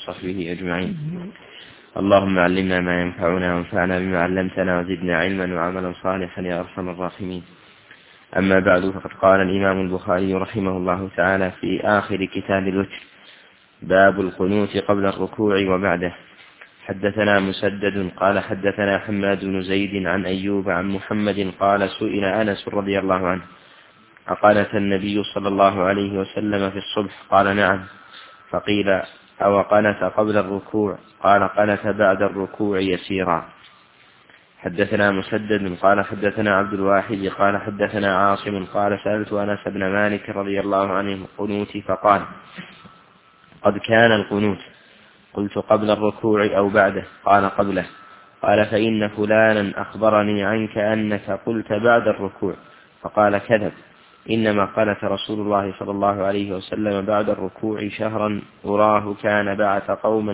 وصحبه أجمعين. اللهم علمنا ما ينفعنا وانفعنا بما علمتنا وزدنا علما وعملا صالحا يا أرحم الراحمين. أما بعد، فقد قال الإمام البخاري رحمه الله تعالى في آخر كتاب الوتر: باب القنوت قبل الركوع وبعده. حدثنا مسدد قال حدثنا حماد بن زيد عن أيوب عن محمد قال: سئل أنس رضي الله عنه: أقنت النبي صلى الله عليه وسلم في الصبح؟ قال: نعم. فقيل: أو قنت قبل الركوع؟ قال: قنت بعد الركوع يسيرا. حدثنا مسدد قال حدثنا عبد الواحد قال حدثنا عاصم قال: سألت أنس بن مالك رضي الله عنه القنوت فقال: قد كان القنوت. قلت: قبل الركوع أو بعده؟ قال: قبله. قال: فإن فلانا أخبرني عنك أنك قلت بعد الركوع. فقال: كذب، إنما قالت رسول الله صلى الله عليه وسلم بعد الركوع شهرا أراه كان بعث قوما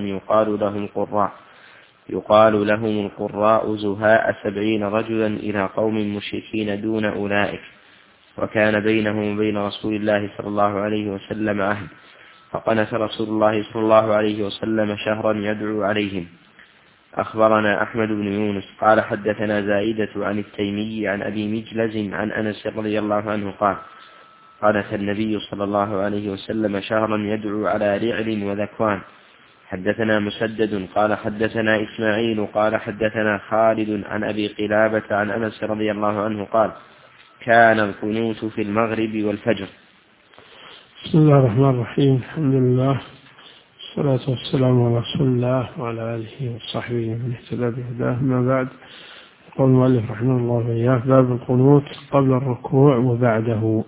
يقال لهم القراء زهاء 70 رجلا إلى قوم مشركين دون أولئك، وكان بينهم وبين رسول الله صلى الله عليه وسلم عهد، فقنت رسول الله صلى الله عليه وسلم شهرا يدعو عليهم. أخبرنا أحمد بن يونس قال حدثنا زائدة عن التيمي عن أبي مجلز عن أنس رضي الله عنه قال: قنت النبي صلى الله عليه وسلم شهرا يدعو على رعل وذكوان. حدثنا مسدد قال حدثنا إسماعيل قال حدثنا خالد عن أبي قلابة عن أنس رضي الله عنه قال: كان القنوت في المغرب والفجر. بسم الله الرحمن الرحيم. الحمد لله والصلاة والسلام على رسول الله وعلى آله وصحبه من اهتدى بهداه. أما بعد، قال المؤلف رحمه الله وإياه: باب القنوت قبل الركوع وبعده.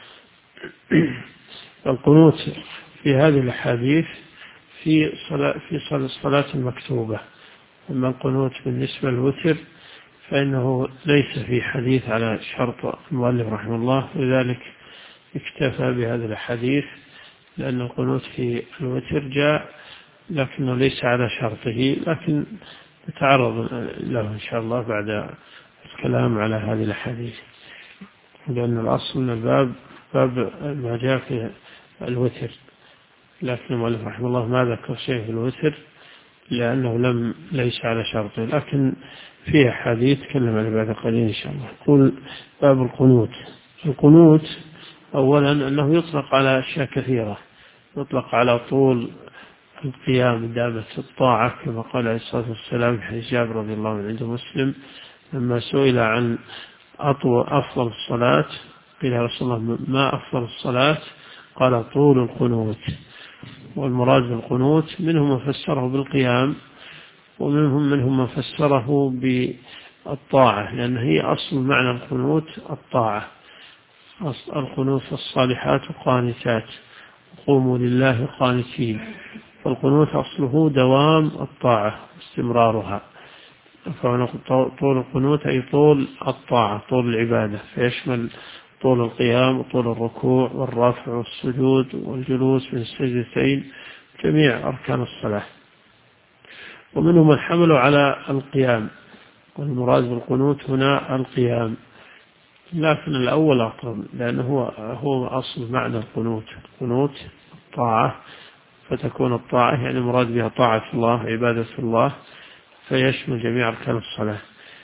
القنوت في هذه الأحاديث في الصلاة المكتوبة. أما القنوت بالنسبة للوتر فإنه ليس في حديث على شرط المؤلف رحمه الله، لذلك اكتفى بهذه الحديث، لأن القنوت في الوتر جاء لكنه ليس على شرطه، لكن نتعرض له إن شاء الله بعد الكلام على هذه الحديث، لأن الأصل من الباب باب ما جاء في الوتر، لكن المؤلف رحمه الله ما ذكر شيء في الوتر لأنه ليس على شرطه، لكن فيه حديث تكلم عليه بعد قليل إن شاء الله. يقول: باب القنوت. القنوت أولا أنه يطلق على أشياء كثيرة، يطلق على طول القيام دامة الطاعة، كما قال عليه الصلاة والسلام في حديث جابر رضي الله عنه عند مسلم لما سئل عن أفضل الصلاة قيل: يا رسول الله ما أفضل الصلاة؟ قال: طول القنوت. والمراد بالقنوت منهم من فسره بالقيام، ومنهم من فسره بالطاعة، لأن هي أصل معنى القنوت الطاعة. أصل القنوت: الصالحات قانتات قوموا لله قانتين. فالقنوت أصله دوام الطاعة استمرارها، طول القنوت أي طول الطاعة، طول العبادة، فيشمل طول القيام وطول الركوع والرفع والسجود والجلوس من السجدتين، جميع أركان الصلاة. ومنهم من حملوا على القيام، والمراد بالقنوت هنا القيام، لكن الأول أقرب، لأنه هو أصل معنى القنوت. القنوت الطاعة، فتكون الطاعة يعني مراد بها طاعة الله عبادة الله، فيشمل جميع أركان الصلاة.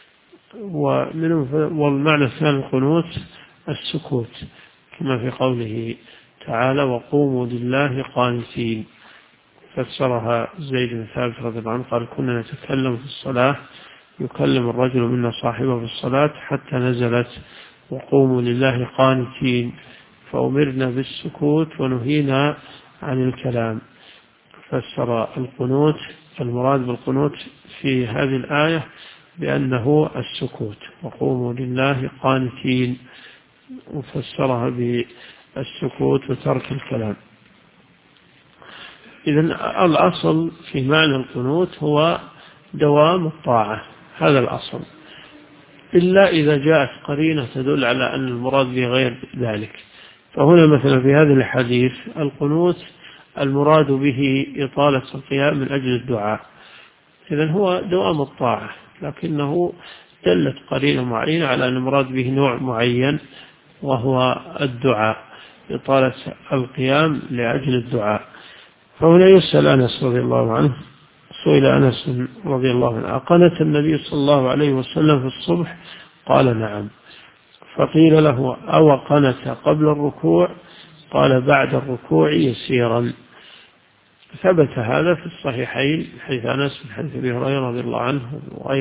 والمعنى الثاني القنوت السكوت، كما في قوله تعالى: وقوموا لله قانتين. فسرها زيد بن ثابت رضي الله عنه قال: كنا نتكلم في الصلاة، يكلم الرجل منا صاحبه في الصلاة حتى نزلت: وقوموا لله قانتين، فأمرنا بالسكوت ونهينا عن الكلام. فسر القنوت المراد بالقنوت في هذه الآية بأنه السكوت، وقوموا لله قانتين، وفسرها بالسكوت وترك الكلام. إذن الأصل في معنى القنوت هو دوام الطاعة، هذا الأصل، إلا إذا جاءت قرينة تدل على أن المراد به غير ذلك. فهنا مثلا في هذه الحديث القنوت المراد به إطالة القيام من أجل الدعاء، إذن هو دوام الطاعة، لكنه دلت قرينة معينة على أن المراد به نوع معين وهو الدعاء، إطالة القيام لأجل الدعاء. فهنا يسأل أنس رضي الله عنه، سئل أنس رضي الله عنه: أقنت النبي صلى الله عليه وسلم في الصبح؟ قال: نعم. فقيل له: أو قنت قبل الركوع؟ قال: بعد الركوع يسيرا. ثبت هذا في الصحيحين حيث أنس من حديث أبي هريرة رضي الله عنه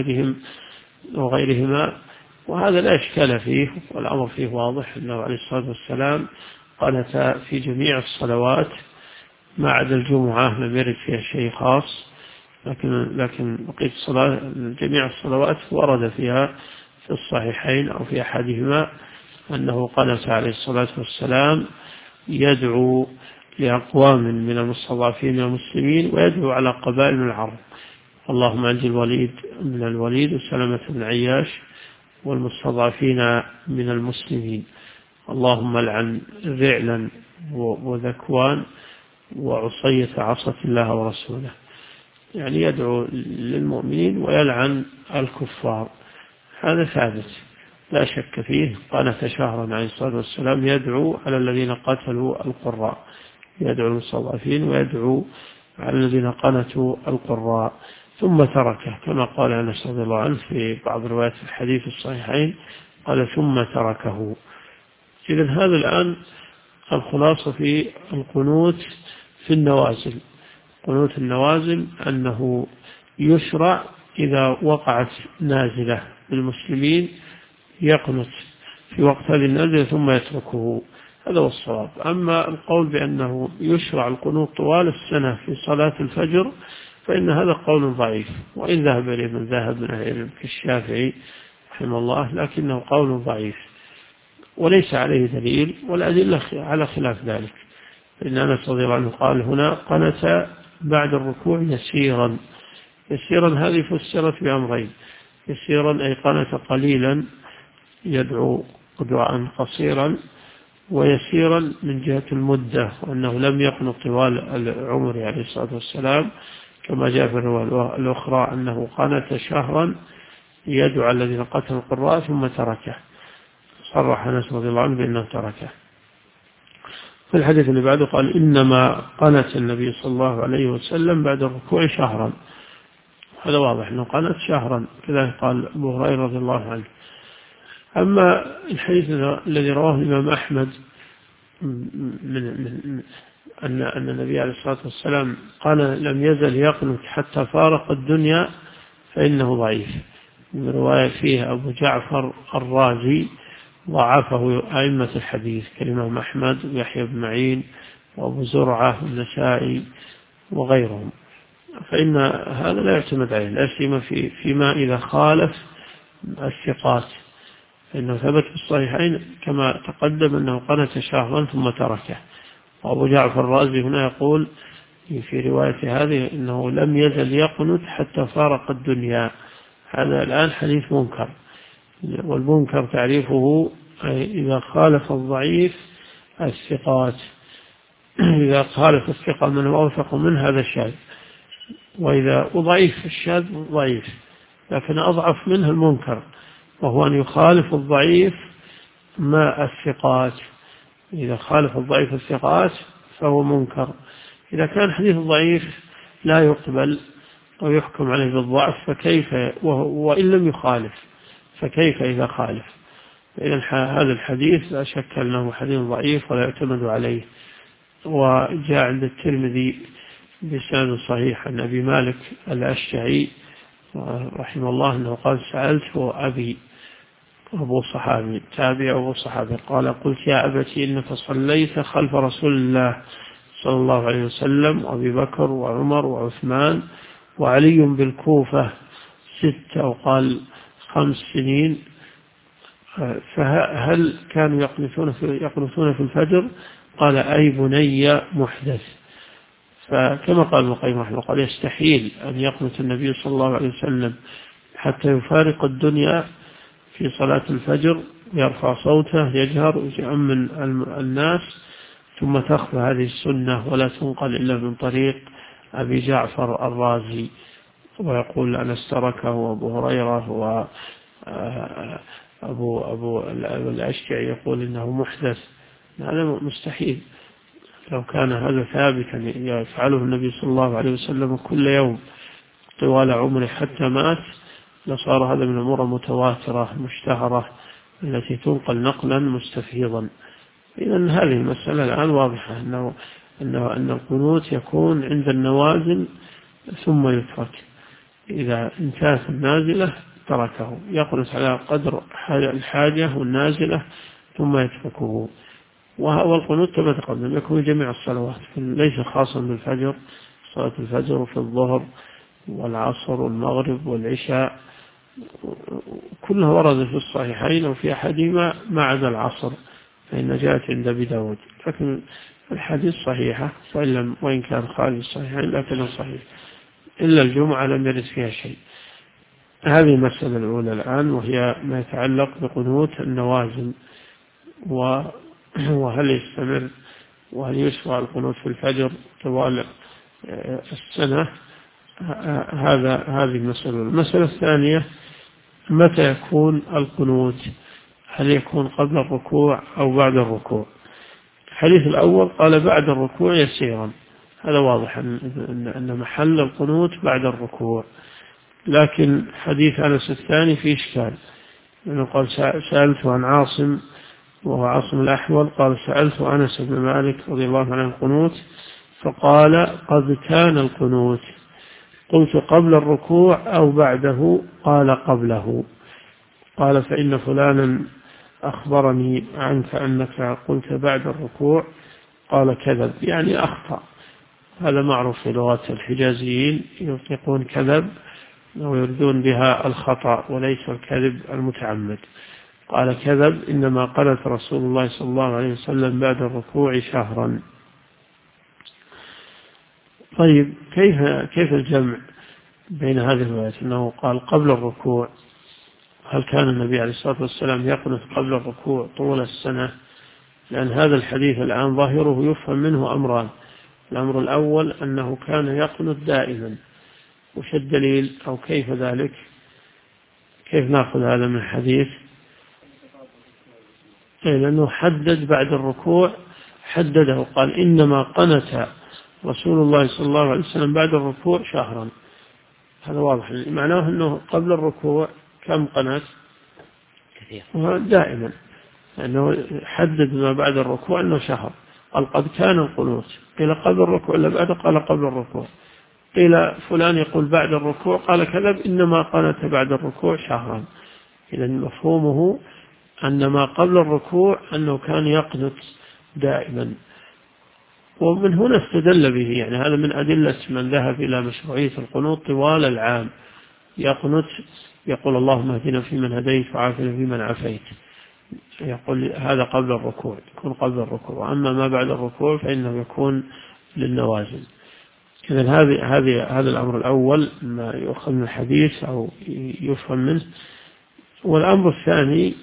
وغيرهما، وهذا لا إشكال فيه، والأمر فيه واضح أنه عليه الصلاة والسلام قنت في جميع الصلوات ما عدا الجمعة، لم يرد فيها شيء خاص، لكن بقية الصلاة جميع الصلوات ورد فيها في الصحيحين أو في أحدهما أنه قنت عليه الصلاة والسلام يدعو لأقوام من المستضعفين من المسلمين، ويدعو على قبائل من العرب: اللهم أنجِ الوليد من الوليد وسلمة بن عياش والمستضعفين من المسلمين، اللهم لعن ذعلا وذكوان وعصية عصت الله ورسوله. يعني يدعو للمؤمنين ويلعن الكفار، هذا ثابت لا شك فيه. قنت شهرا عليه الصلاة والسلام يدعو على الذين قتلوا القراء، يدعو المستضعفين ويدعو على الذين قنتوا القراء، ثم تركه كما قال أنس رضي الله عنه في بعض روايات الحديث الصحيحين، قال: ثم تركه. إذن هذا الآن الخلاصة في القنوت في النوازل. قنوت النوازل أنه يشرع إذا وقعت نازلة للمسلمين يقنت في وقت هذه النازلة ثم يتركه، هذا هو الصواب. أما القول بأنه يشرع القنوت طوال السنة في صلاة الفجر فإن هذا قول ضعيف، وإن ذهب إليه من ذهب من أهل العلم كالشافعي رحمه الله، لكنه قول ضعيف وليس عليه دليل، والأدلة على خلاف ذلك. إن أنس رضي الله عنه قال هنا: قنت بعد الركوع يسيرا. يسيرا هذه فسرت بأمرين: يسيرا أي قنت قليلا يدعو دعاء قصيرا، ويسيرا من جهة المدة، وأنه لم يقنط طوال العمر عليه الصلاة والسلام، كما جاء في الرواية الأخرى أنه قنت شهرا يدعو الذين قتلوا القراء ثم تركه، صرح أنس رضي الله عنه بأنه تركه. في الحديث اللي بعده قال: إنما قنت النبي صلى الله عليه وسلم بعد الركوع شهرا. هذا واضح أنه قنت شهرا، كذلك قال أبو هريرة رضي الله عنه. أما الحديث الذي رواه الإمام أحمد أن النبي عليه الصلاة والسلام قال: لم يزل يقنت حتى فارق الدنيا، فإنه ضعيف. من رواية فيه أبو جعفر الرازي، ضعفه أئمة الحديث كالإمام أحمد ويحيى بن معين وأبو زرعة والنسائي وغيرهم، فإن هذا لا يعتمد عليه، لا سيما فيما إذا خالف الثقات، فإنه ثبت في الصحيحين كما تقدم أنه قنت شهرا ثم تركه. وأبو جعفر الرازي هنا يقول في رواية هذه إنه لم يزل يقنت حتى فارق الدنيا. هذا الآن حديث منكر، والمنكر تعريفه إذا خالف الضعيف الثقات، إذا خالف الثقة من هو أوثق منه هذا شاذ، وإذا ضعيف الشاذ ضعيف، لكن أضعف منه المنكر، وهو أن يخالف الضعيف ما الثقات. إذا خالف الضعيف الثقات فهو منكر. إذا كان حديث ضعيف لا يقبل ويحكم عليه بالضعف، فكيف وإن لم يخالف، فكيف إذا خالف؟ إذن هذا الحديث لا شك أنه حديث ضعيف ولا يعتمد عليه. وجاء عند الترمذي بسند صحيح عن أبي مالك الأشجعي رحمه الله أنه قال: سألت أبي، أبو صحابي تابع أبو صحابي، قال: قلت يا أبتي إنك صليت خلف رسول الله صلى الله عليه وسلم وأبي بكر وعمر وعثمان وعلي بالكوفة 6 أو قال 5 سنين، فهل كانوا يقنطون في الفجر؟ قال: أي بني محدث. فكما قال ابن القيم رحمه الله قال: يستحيل أن يقنط النبي صلى الله عليه وسلم حتى يفارق الدنيا في صلاة الفجر، يرفع صوته يجهر ويؤمن الناس، ثم تخفى هذه السنة ولا تنقل إلا من طريق أبي جعفر الرازي، ويقول أنس تركه وأبو هريرة وأبو الأشجعي يقول إنه محدث. هذا مستحيل، لو كان هذا ثابتا يفعله النبي صلى الله عليه وسلم كل يوم طوال عمره حتى مات لصار هذا من الأمور المتواترة مشتهرة التي تنقل نقلا مستفيضا. إذن هذه المسألة الآن واضحة أن القنوت يكون عند النوازل ثم يترك، إذا انتهت النازلة تركه، يقنط على قدر الحاجة والنازلة ثم يتركه. والقنوت كما تقدم يكون جميع الصلوات، ليس خاصا بالفجر، صلاة الفجر وفي الظهر والعصر والمغرب والعشاء كلها ورد في الصحيحين وفي أحدهما ما عدا العصر فإن جاءت عند أبي داود، لكن الحديث صحيحة وإن كان خارج الصحيحين لكنه صحيح، إلا الجمعة لم يرد فيها شيء. هذه المسألة الأولى الآن، وهي ما يتعلق بقنوت النوازل وهل يستمر وهل يشرع القنوت في الفجر طوال السنة. هذه المسألة. المسألة الثانية متى يكون القنوت، هل يكون قبل الركوع أو بعد الركوع؟ الحديث الأول قال بعد الركوع يسيرا، هذا واضح أن محل القنوت بعد الركوع، لكن حديث أنس الثاني فيه إشكال، لأنه قال سألت عن عاصم وهو عاصم الأحول، قال سألت أنس بن مالك رضي الله عنه القنوت فقال قد كان القنوت، قلت قبل الركوع أو بعده؟ قال قبله. قال فإن فلانا أخبرني عنك أنك قلت بعد الركوع، قال كذب، يعني أخطأ. هذا معروف في لغات الحجازيين، يطلقون كذب أو يردون بها الخطأ وليس الكذب المتعمد. قال كذب، إنما قالت رسول الله صلى الله عليه وسلم بعد الركوع شهرا. طيب كيف الجمع بين هذه الروايات؟ أنه قال قبل الركوع، هل كان النبي عليه الصلاة والسلام يقنط قبل الركوع طول السنة؟ لأن هذا الحديث الآن ظاهره يفهم منه أمران. الأمر الأول أنه كان يقنط دائما، وش الدليل أو كيف ذلك؟ كيف نأخذ هذا من الحديث؟ لأنه حدد بعد الركوع، حدده قال إنما قنت رسول الله صلى الله عليه وسلم بعد الركوع شهرا. هذا واضح، معناه أنه قبل الركوع كم قنت؟ كثير دائما، لأنه حدد ما بعد الركوع أنه شهر. قال قد كان القنوت، قيل قبل الركوع ولا بعد؟ قال قبل الركوع. قيل فلان يقول بعد الركوع، قال كذب، إنما قنت بعد الركوع شهرا. إذا مفهومه أن ما قبل الركوع أنه كان يقنت دائما، ومن هنا استدل به، يعني هذا من أدلة من ذهب إلى مشروعية القنوت طوال العام، يقنت يقول اللهم اهدنا فيمن هديت وعافنا فيمن عافيت، يقول هذا قبل الركوع، يكون قبل الركوع. وأما ما بعد الركوع فإنه يكون للنوازل. إذن هذا الأمر الأول ما يؤخذ من الحديث أو يفهم منه. والأمر الثاني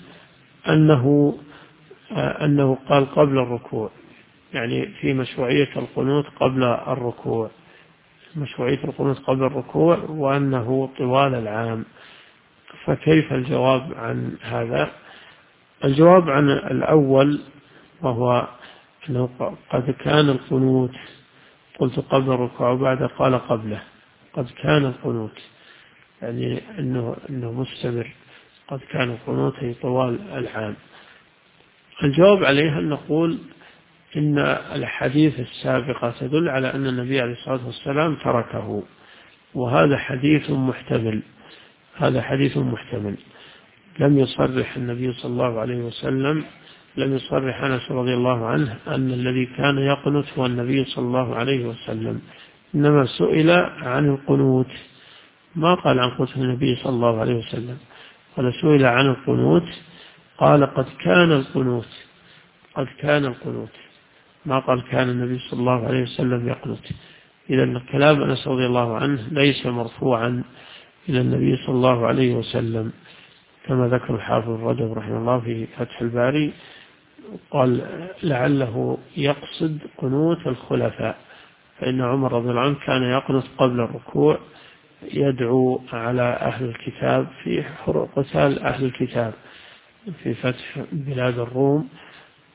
أنه قال قبل الركوع، يعني في مشروعية القنوت قبل الركوع، مشروعية القنوت قبل الركوع، وأنه طوال العام. فكيف الجواب عن هذا؟ الجواب عن الأول وهو أنه قد كان القنوت، قلت قبل الركوع وبعد، قال قبله، قد كان القنوت، يعني أنه مستمر، قد كان القنوت طوال العام. الجواب عليه أن نقول إن الحديث السابقة تدل على أن النبي عليه الصلاة والسلام تركه، وهذا حديث محتمل، هذا حديث محتمل. لم يصرح النبي صلى الله عليه وسلم، لم يصرح أنس رضي الله عنه أن الذي كان يقنت هو النبي صلى الله عليه وسلم، إنما سئل عن القنوت، ما قال عن قنوت النبي صلى الله عليه وسلم، قال سئل عن القنوت قال قد كان القنوت، قد كان القنوت، ما قال كان النبي صلى الله عليه وسلم يقنت. إذا كلام أنس رضي الله عنه ليس مرفوعا إلى النبي صلى الله عليه وسلم، كما ذكر الحافظ رجب رحمه الله في فتح الباري، قال لعله يقصد قنوت الخلفاء، فإن عمر رضي الله عنه كان يقنت قبل الركوع، يدعو على أهل الكتاب في قتال أهل الكتاب في فتح بلاد الروم،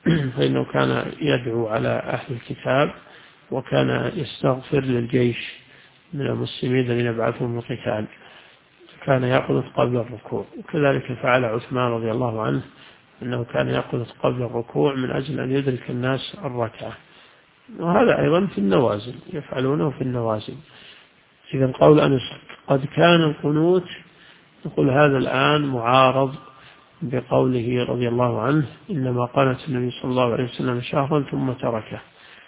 فإنه كان يدعو على أهل الكتاب، وكان يستغفر للجيش من المسلمين الذين يبعثهم القتال، كان يقنط قبل الركوع. وكذلك فعل عثمان رضي الله عنه، أنه كان يقنط قبل الركوع من أجل أن يدرك الناس الركعة. وهذا أيضا في النوازل، يفعلونه في النوازل. إذا قول أنس قد كان القنوت، يقول هذا الآن معارض بقوله رضي الله عنه إنما قنت النبي صلى الله عليه وسلم شهرا ثم تركه.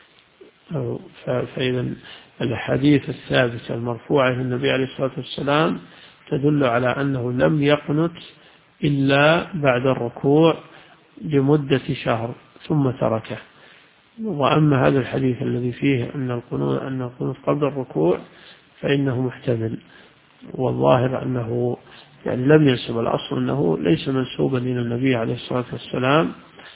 فإذا الحديث الثابتة المرفوعة إلى النبي عليه الصلاة والسلام تدل على أنه لم يقنت إلا بعد الركوع لمدة شهر ثم تركه. وأما هذا الحديث الذي فيه أن القنوت قبل الركوع فإنه محتمل، والظاهر أنه يعني لم ينسب، الأصل أنه ليس منسوبا إلى النبي عليه الصلاة والسلام،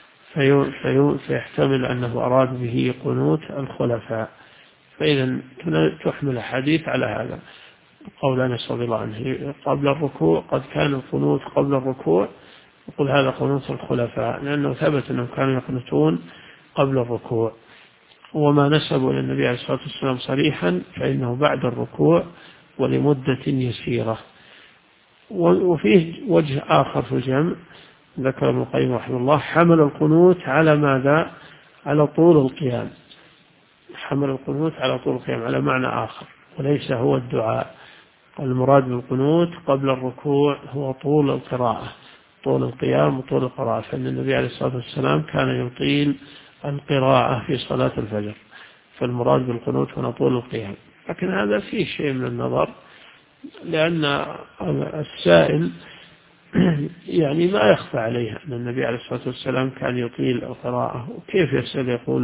فيحتمل أنه أراد به قنوت الخلفاء. فإذا تحمل الحديث على هذا. قول أنس رضي الله عنه قبل الركوع قد كان القنوت قبل الركوع، يقول هذا قنوت الخلفاء، لأنه ثبت أنهم كانوا يقنتون قبل الركوع. وما نسبوا إلى النبي عليه الصلاة والسلام صريحا فإنه بعد الركوع ولمدة يسيرة. وفيه وجه آخر في الجمع، ذكر ابن القيم رحمه الله، حمل القنوت على ماذا؟ على طول القيام. حمل القنوت على طول القيام على معنى آخر، وليس هو الدعاء. المراد بالقنوت قبل الركوع هو طول القراءة، طول القيام وطول القراءة، فإن النبي عليه الصلاة والسلام كان يطيل القراءة في صلاة الفجر، فالمراد بالقنوت هنا طول القيام. لكن هذا فيه شيء من النظر، لأن السائل يعني ما يخفى عليه أن النبي عليه الصلاة والسلام كان يطيل القراءة، وكيف يسأل يقول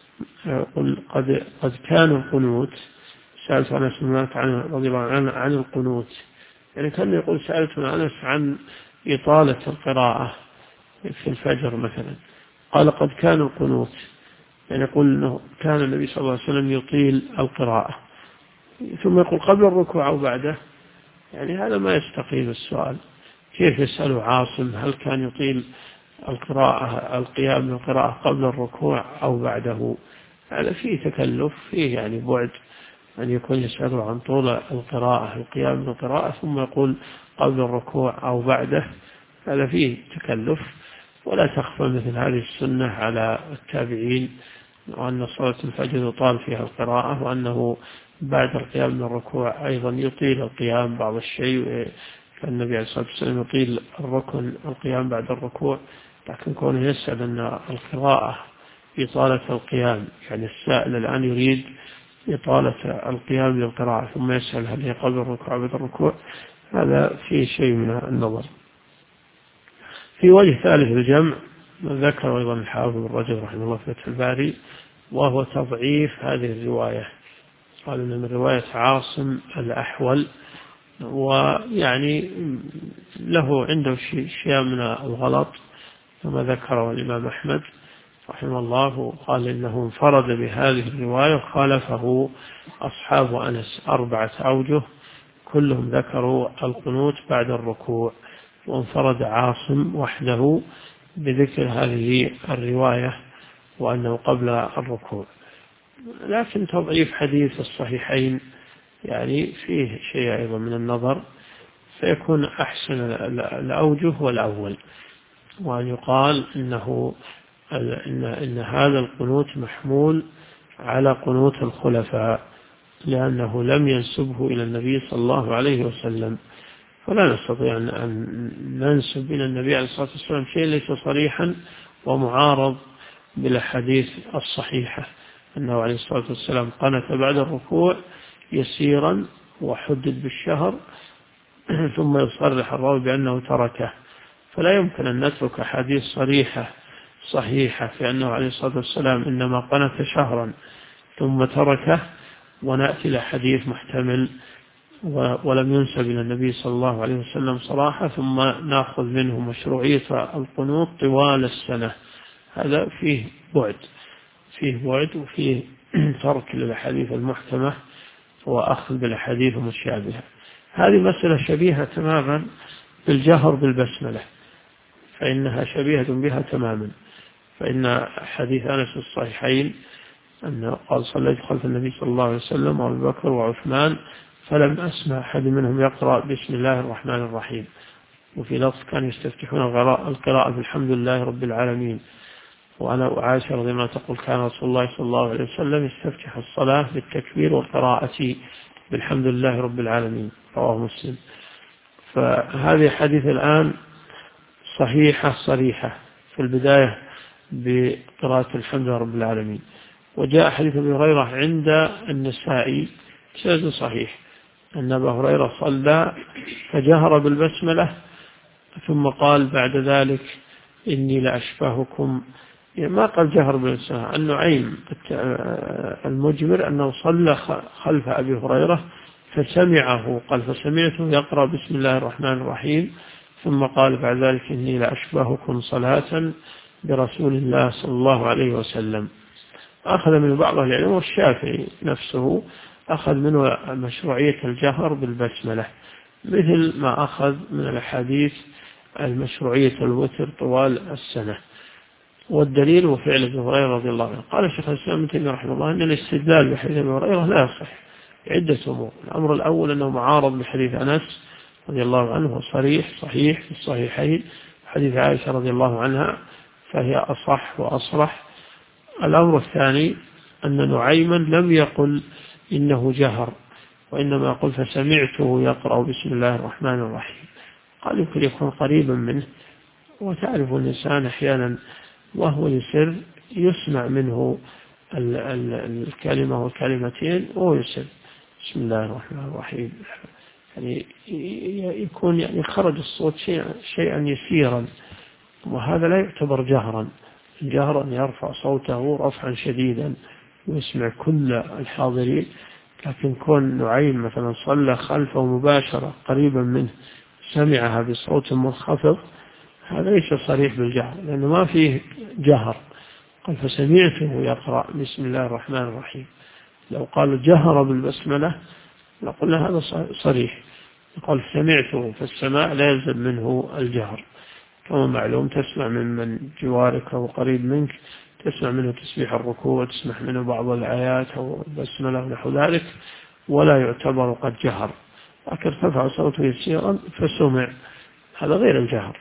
قد كان القنوت. سألت أنس بن مالك رضي الله عنه عن القنوت، يعني كان يقول سألت أنس عن إطالة القراءة في الفجر مثلا، قال قد كان القنوت، يعني يقول أنه كان النبي صلى الله عليه وسلم يطيل القراءة، ثم يقول قبل الركوع أو بعده. يعني هذا ما يستقيم السؤال. كيف يسأل عاصم هل كان يطيل القيام من القراءة قبل الركوع أو بعده؟ هذا فيه تكلف، فيه يعني بعد أن يكون يسأل عن طول القراءة، القيام من القراءة، ثم يقول قبل الركوع أو بعده. هذا فيه تكلف، ولا تخفى مثل هذه السنة على التابعين، وأن صلاة الفجر يطال فيها القراءة، وأنه بعد القيام من الركوع أيضا يطيل القيام بعض الشيء، فالنبي عليه الصلاة والسلام يطيل الركن القيام بعد الركوع. لكن كونه يسأل أن القراءة إطالة القيام، يعني السائل الآن يريد إطالة القيام للقراءة، ثم يسأل هل هي قبل الركوع أو بعد الركوع، هذا فيه شيء من النظر. في وجه ثالث الجمع ذكر أيضا الحافظ بن رجب رحمه الله في فتح الباري، وهو تضعيف هذه الرواية. قال إن من رواية عاصم الأحول، ويعني له عنده شيء من الغلط كما ذكره الإمام أحمد رحمه الله، وقال إنه انفرد بهذه الرواية وخالفه أصحاب أنس 4 أوجه كلهم ذكروا القنوت بعد الركوع، وانفرد عاصم وحده بذكر هذه الرواية وأنه قبل الركوع. لكن تضعيف حديث الصحيحين يعني فيه شيء أيضا من النظر، فيكون أحسن الأوجه والأول، وأن يقال إن هذا القنوت محمول على قنوت الخلفاء، لأنه لم ينسبه إلى النبي صلى الله عليه وسلم، فلا نستطيع أن ننسب إلى النبي عليه الصلاة والسلام شيء ليس صريحا ومعارض بالأحاديث الصحيحة، أنه عليه الصلاة والسلام قنت بعد الركوع يسيرا وحدد بالشهر ثم يصرح الراوي بأنه تركه. فلا يمكن أن نترك حديث صريحة صحيحة في أنه عليه الصلاة والسلام إنما قنت شهرا ثم تركه، ونأتي لحديث محتمل ولم ينسب إلى النبي صلى الله عليه وسلم صراحة ثم نأخذ منه مشروعية القنوت طوال السنة. هذا فيه بعد وفيه ترك للحديث المحكمة وأخذ بالحديث المشابهة. هذه مسألة شبيهة تماما بالجهر بالبسملة، فإنها شبيهة بها تماما، فإن حديث أنس الصحيحين أنه قال صليت خلف النبي صلى الله عليه وسلم وأبي بكر وعثمان فلم أسمع أحد منهم يقرأ بسم الله الرحمن الرحيم، وفي لفظ كانوا يستفتحون القراءة بالحمد لله رب العالمين. وأنا عائشة رضي الله عنها تقول كان رسول الله صلى الله عليه وسلم يستفتح الصلاة بالتكبير والقراءة بالحمد لله رب العالمين، رواه مسلم. فهذه حديث الآن صحيحة صريحة في البداية بقراءة الحمد لله رب العالمين. وجاء حديث أبي هريرة عند النسائي سند صحيح أن أبا هريرة صلى فجهر بالبسملة ثم قال بعد ذلك إني لأشبهكم، ما قال جهر بالبسملة. النعيم المجمر أنه صلى خلف أبي هريرة فسمعه، قال فسمعته يقرأ بسم الله الرحمن الرحيم ثم قال بعد ذلك إني لأشبهكم صلاة برسول الله صلى الله عليه وسلم. أخذ من بعض العلم والشافعي نفسه أخذ منه مشروعية الجهر بالبسملة، مثل ما أخذ من الحديث المشروعية الوتر طوال السنة. والدليل وفعل أبي هريرة رضي الله عنه. قال الشيخ الإسلام ابن تيمية رحمه الله أن الاستدلال بحديث أبي هريرة لا يصح عدة أمور. الأمر الأول أنه معارض بحديث أنس رضي الله عنه وصريح صحيح في الصحيحين، حديث عائشة رضي الله عنها فهي أصح وأصرح. الأمر الثاني أن نعيما لم يقل إنه جهر، وإنما يقول فسمعته يقرأ بسم الله الرحمن الرحيم. قال يمكن يكون قريبا منه، وتعرف الإنسان أحيانا وهو يسر يسمع منه الكلمة والكلمتين وهو يسر بسم الله الرحمن الرحيم، يعني يكون يعني خرج الصوت شيئا يسيرا، وهذا لا يعتبر جهرا. الجهر أن يرفع صوته رفعا شديدا ويسمع كل الحاضرين. لكن كون نعيم مثلا صلى خلفه مباشرة قريبا منه سمعها بصوت منخفض، هذا ليس صريح بالجهر لأنه ما فيه جهر. قال فسمعته يقرأ بسم الله الرحمن الرحيم. لو قال جهر بالبسملة لقلنا هذا صريح. قال سمعته، فالسماع لا يلزم منه الجهر، كما معلوم تسمع من جوارك أو قريب منك، تسمع منه تسبيح الركوع، تسمع منه بعض الآيات أو البسملة ونحو ذلك، ولا يعتبر قد جهر، لكن ارتفع صوته يسيرا فسمع، هذا غير الجهر.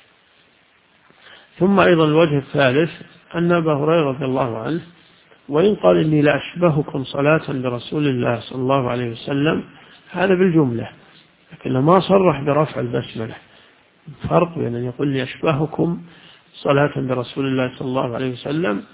ثم أيضا الوجه الثالث أن أبا هريرة رضي الله عنه وإن قال إني لأشبهكم صلاة برسول الله صلى الله عليه وسلم هذا بالجملة، لكن ما صرح برفع البسملة. فرق بين أن يقول لي أشبهكم صلاة برسول الله صلى الله عليه وسلم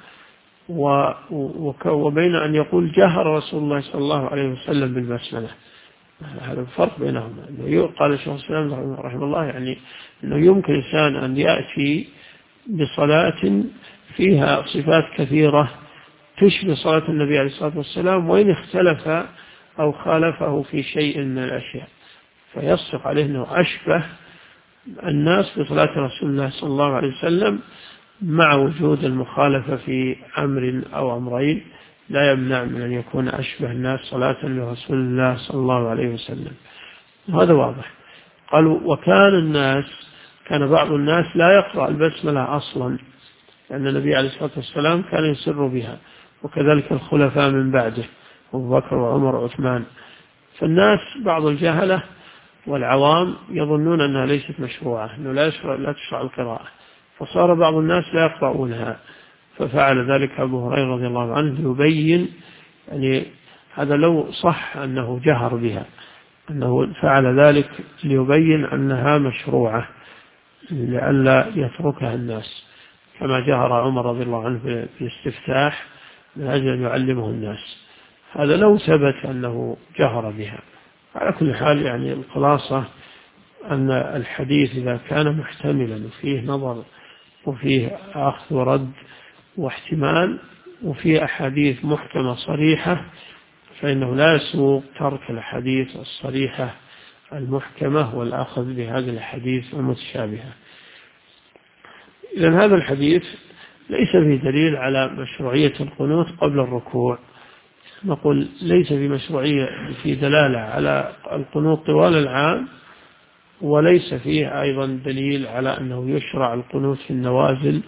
وبين أن يقول جهر رسول الله صلى الله عليه وسلم بالبسملة، هذا الفرق بينهما. قال الشيخ الإسلام رحمه الله يعني أنه يمكن إنسان أن يأتي بصلاة فيها صفات كثيرة تشبه صلاة النبي عليه الصلاة والسلام، وإن اختلف أو خالفه في شيء من الأشياء، فيصدق عليه أنه أشبه الناس بصلاة رسول الله صلى الله عليه وسلم، مع وجود المخالفة في أمر أو أمرين لا يمنع من أن يكون أشبه الناس صلاة لرسول الله صلى الله عليه وسلم. هذا واضح. قالوا كان بعض الناس لا يقرأ البسملة أصلا، لأن النبي عليه الصلاة والسلام كان يسر بها، وكذلك الخلفاء من بعده أبو بكر وعمر وعثمان. فالناس بعض الجهلة والعوام يظنون أنها ليست مشروعة، أنه لا تشرع القراءة، فصار بعض الناس لا يقرؤونها، ففعل ذلك أبو هريرة رضي الله عنه يبين، يعني هذا لو صح أنه جهر بها، أنه فعل ذلك ليبين أنها مشروعة لئلا يتركها الناس، كما جهر عمر رضي الله عنه في الاستفتاح من أجل أن يعلمه الناس. هذا لو ثبت أنه جهر بها. على كل حال يعني الخلاصة أن الحديث إذا كان محتملا وفيه نظر وفيه أخذ ورد واحتمال وفيه أحاديث محكمة صريحة، فإنه لا يسوق ترك الحديث الصريحة المحكمة والأخذ بهذه الحديث المتشابهة. إذن هذا الحديث ليس فيه دليل على مشروعية القنوت قبل الركوع. نقول ليس في مشروعية في دلالة على القنوت طوال العام، وليس فيه أيضا دليل على أنه يشرع القنوت في النوازل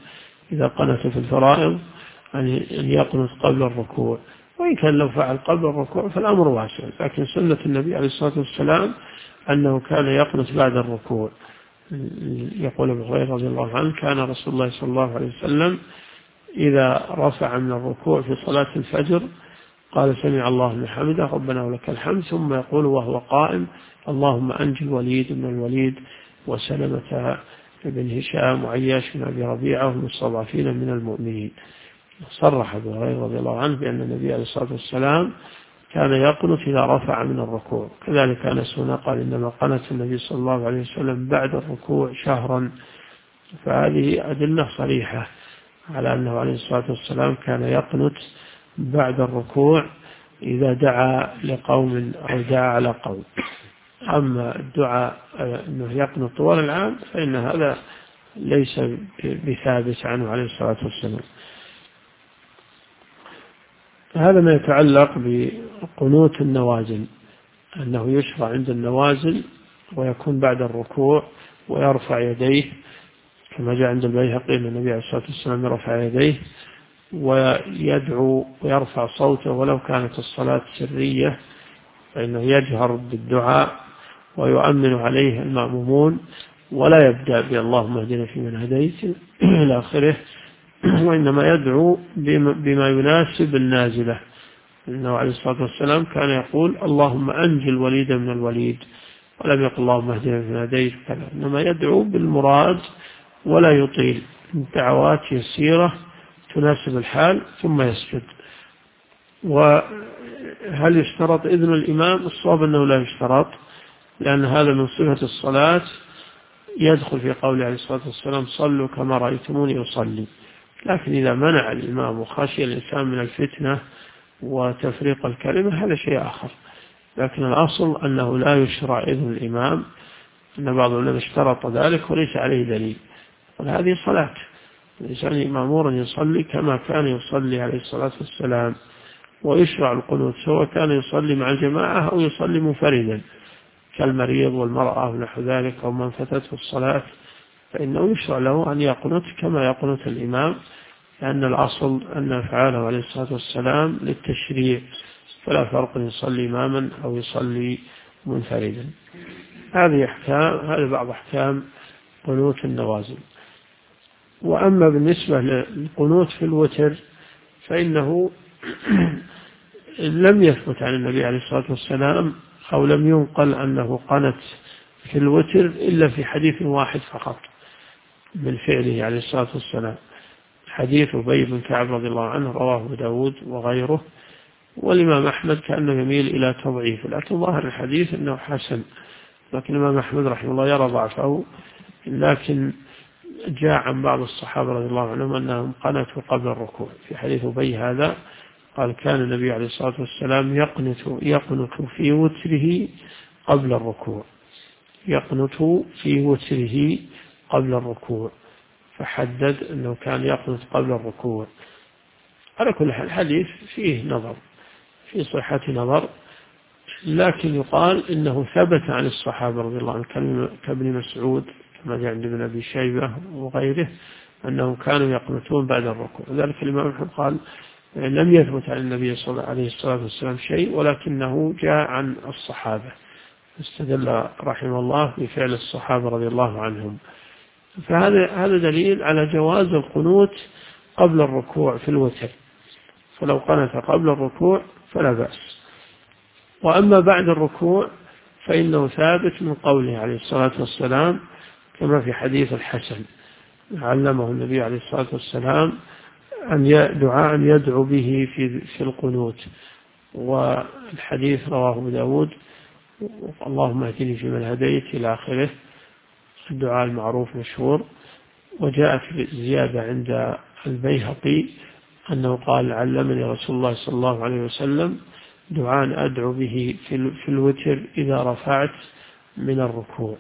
إذا قنت في الفرائض أن يقنت قبل الركوع، وإن كان لو فعل قبل الركوع فالأمر واسع، لكن سنة النبي عليه الصلاة والسلام أنه كان يقنت بعد الركوع. يقول ابن هريرة رضي الله عنه كان رسول الله صلى الله عليه وسلم إذا رفع من الركوع في صلاة الفجر قال سمع الله لمن حمده ربنا ولك الحمد، ثم يقول وهو قائم اللهم أنجِ الوليد بن الوليد وسلمة بن هشام وعياش بن أبي ربيعة والمستضعفين من المؤمنين. صرح ابن هريرة رضي الله عنه بأن النبي عليه الصلاة والسلام كان يقنت إذا رفع من الركوع. كذلك أنس هنا قال إنما قنت النبي صلى الله عليه وسلم بعد الركوع شهرا. فهذه أدلة صريحة على أنه عليه الصلاة والسلام كان يقنت بعد الركوع إذا دعا لقوم أو دعا على قوم. أما الدعاء أنه يقنت طوال العام فإن هذا ليس بثابت عنه عليه الصلاة والسلام. هذا ما يتعلق بقنوت النوازل، أنه يشرع عند النوازل ويكون بعد الركوع ويرفع يديه كما جاء عند البيهقي أن النبي عليه الصلاة والسلام يرفع يديه ويدعو ويرفع صوته ولو كانت الصلاة سرية، فإنه يجهر بالدعاء ويؤمن عليه المأمومون ولا يبدأ باللهم اهدنا فيمن هديت إلى آخره، وإنما يدعو بما يناسب النازلة. إنه عليه الصلاة والسلام كان يقول اللهم أنجِ الوليد من الوليد، ولم يقل اللهم اهدنا فيمن هديت، إنما يدعو بالمراد ولا يطيل، دعوات يسيرة تناسب الحال ثم يسجد. وهل يشترط إذن الإمام؟ الصواب أنه لا يشترط، لأن هذا من صفة الصلاة يدخل في قوله عليه الصلاة والسلام صلوا كما رأيتموني أصلي. لكن إذا منع الإمام وخشي الإنسان من الفتنة وتفريق الكلمة هذا شيء آخر، لكن الأصل أنه لا يشرع إذن الإمام، أن بعض العلماء اشترط ذلك وليس عليه دليل. وهذه صلاة الإنسان مأمور يصلي كما كان يصلي عليه الصلاة والسلام، ويشرع القنوت سواء كان يصلي مع الجماعة أو يصلي منفردا كالمريض والمرأة ونحو ذلك أو من فتته الصلاة، فإنه يشرع له أن يقنت كما يقنت الإمام، لأن الأصل أن أفعاله عليه الصلاة والسلام للتشريع، فلا فرق يصلي إماما أو يصلي منفردا. هذه بعض أحكام قنوت النوازل. وأما بالنسبة للقنوت في الوتر فإنه لم يثبت عن النبي عليه الصلاة والسلام أو لم ينقل أنه قنت في الوتر إلا في حديث واحد فقط من فعله عليه الصلاة والسلام، حديث أبي بن كعب رضي الله عنه رواه أبو داود وغيره. والإمام أحمد كأنه يميل إلى تضعيف، لكن ظاهر الحديث أنه حسن، لكن الإمام أحمد رحمه الله يرى ضعفه. لكن جاء عن بعض الصحابة رضي الله عنهم أنهم قنتوا قبل الركوع. في حديث أبي هذا قال كان النبي عليه الصلاة والسلام يقنت في وتره قبل الركوع، يقنت في وتره قبل الركوع، فحدد أنه كان يقنت قبل الركوع. على كل حال الحديث فيه نظر، في صحة نظر، لكن يقال إنه ثبت عن الصحابة رضي الله عنهم كابن مسعود كما جاء عند ابن أبي شيبة وغيره أنهم كانوا يقنتون بعد الركوع. ذلك الإمام أحمد قال لم يثبت عن النبي صلى الله عليه الصلاة والسلام شيء، ولكنه جاء عن الصحابة، استدل رحمه الله بفعل الصحابة رضي الله عنهم. فهذا دليل على جواز القنوت قبل الركوع في الوتر، فلو قنت قبل الركوع فلا بأس. وأما بعد الركوع فإنه ثابت من قوله عليه الصلاة والسلام كما في حديث الحسن علمه النبي عليه الصلاة والسلام دعاء يدعو به في القنوت، والحديث رواه أبو داود اللهم اهدني فيمن هديت إلى آخره، الدعاء المعروف مشهور. وجاءت زيادة عند البيهقي أنه قال علمني رسول الله صلى الله عليه وسلم دعاء أدعو به في الوتر إذا رفعت من الركوع،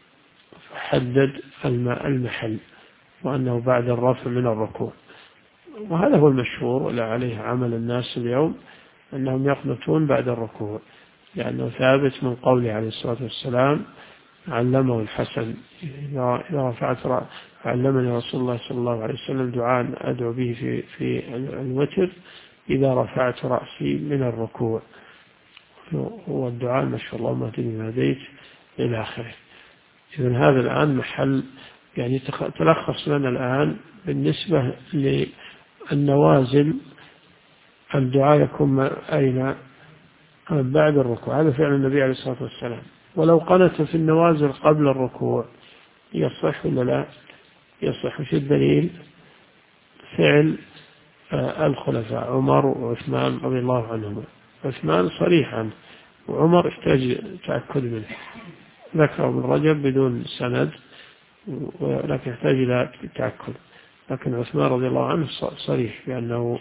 فحدد المحل وأنه بعد الرفع من الركوع. وهذا هو المشهور ولا عليه عمل الناس اليوم، أنهم يقنتون بعد الركوع، لأنه ثابت من قوله عليه الصلاة والسلام علمه الحسن إذا رفعت علمني رسول الله صلى الله عليه وسلم دعاء أدعو به في الوتر إذا رفعت رأسي من الركوع، هو الدعاء ما شاء الله ما تدري ما هديت إلى آخره. إذن هذا الآن محل يعني تلخص لنا الآن بالنسبة للنوازل الدعاء يكون أين؟ بعد الركوع، هذا فعل النبي عليه الصلاة والسلام. ولو قنت في النوازل قبل الركوع يصح ولا لا؟ يصح. في الدليل؟ فعل الخلفاء عمر وعثمان رضي الله عنهما. عثمان صريح عنه، وعمر يحتاج تأكد منه، ذكر ابن رجب بدون سند ولكن يحتاج إلى تأكد. لكن عثمان رضي الله عنه صريح بأنه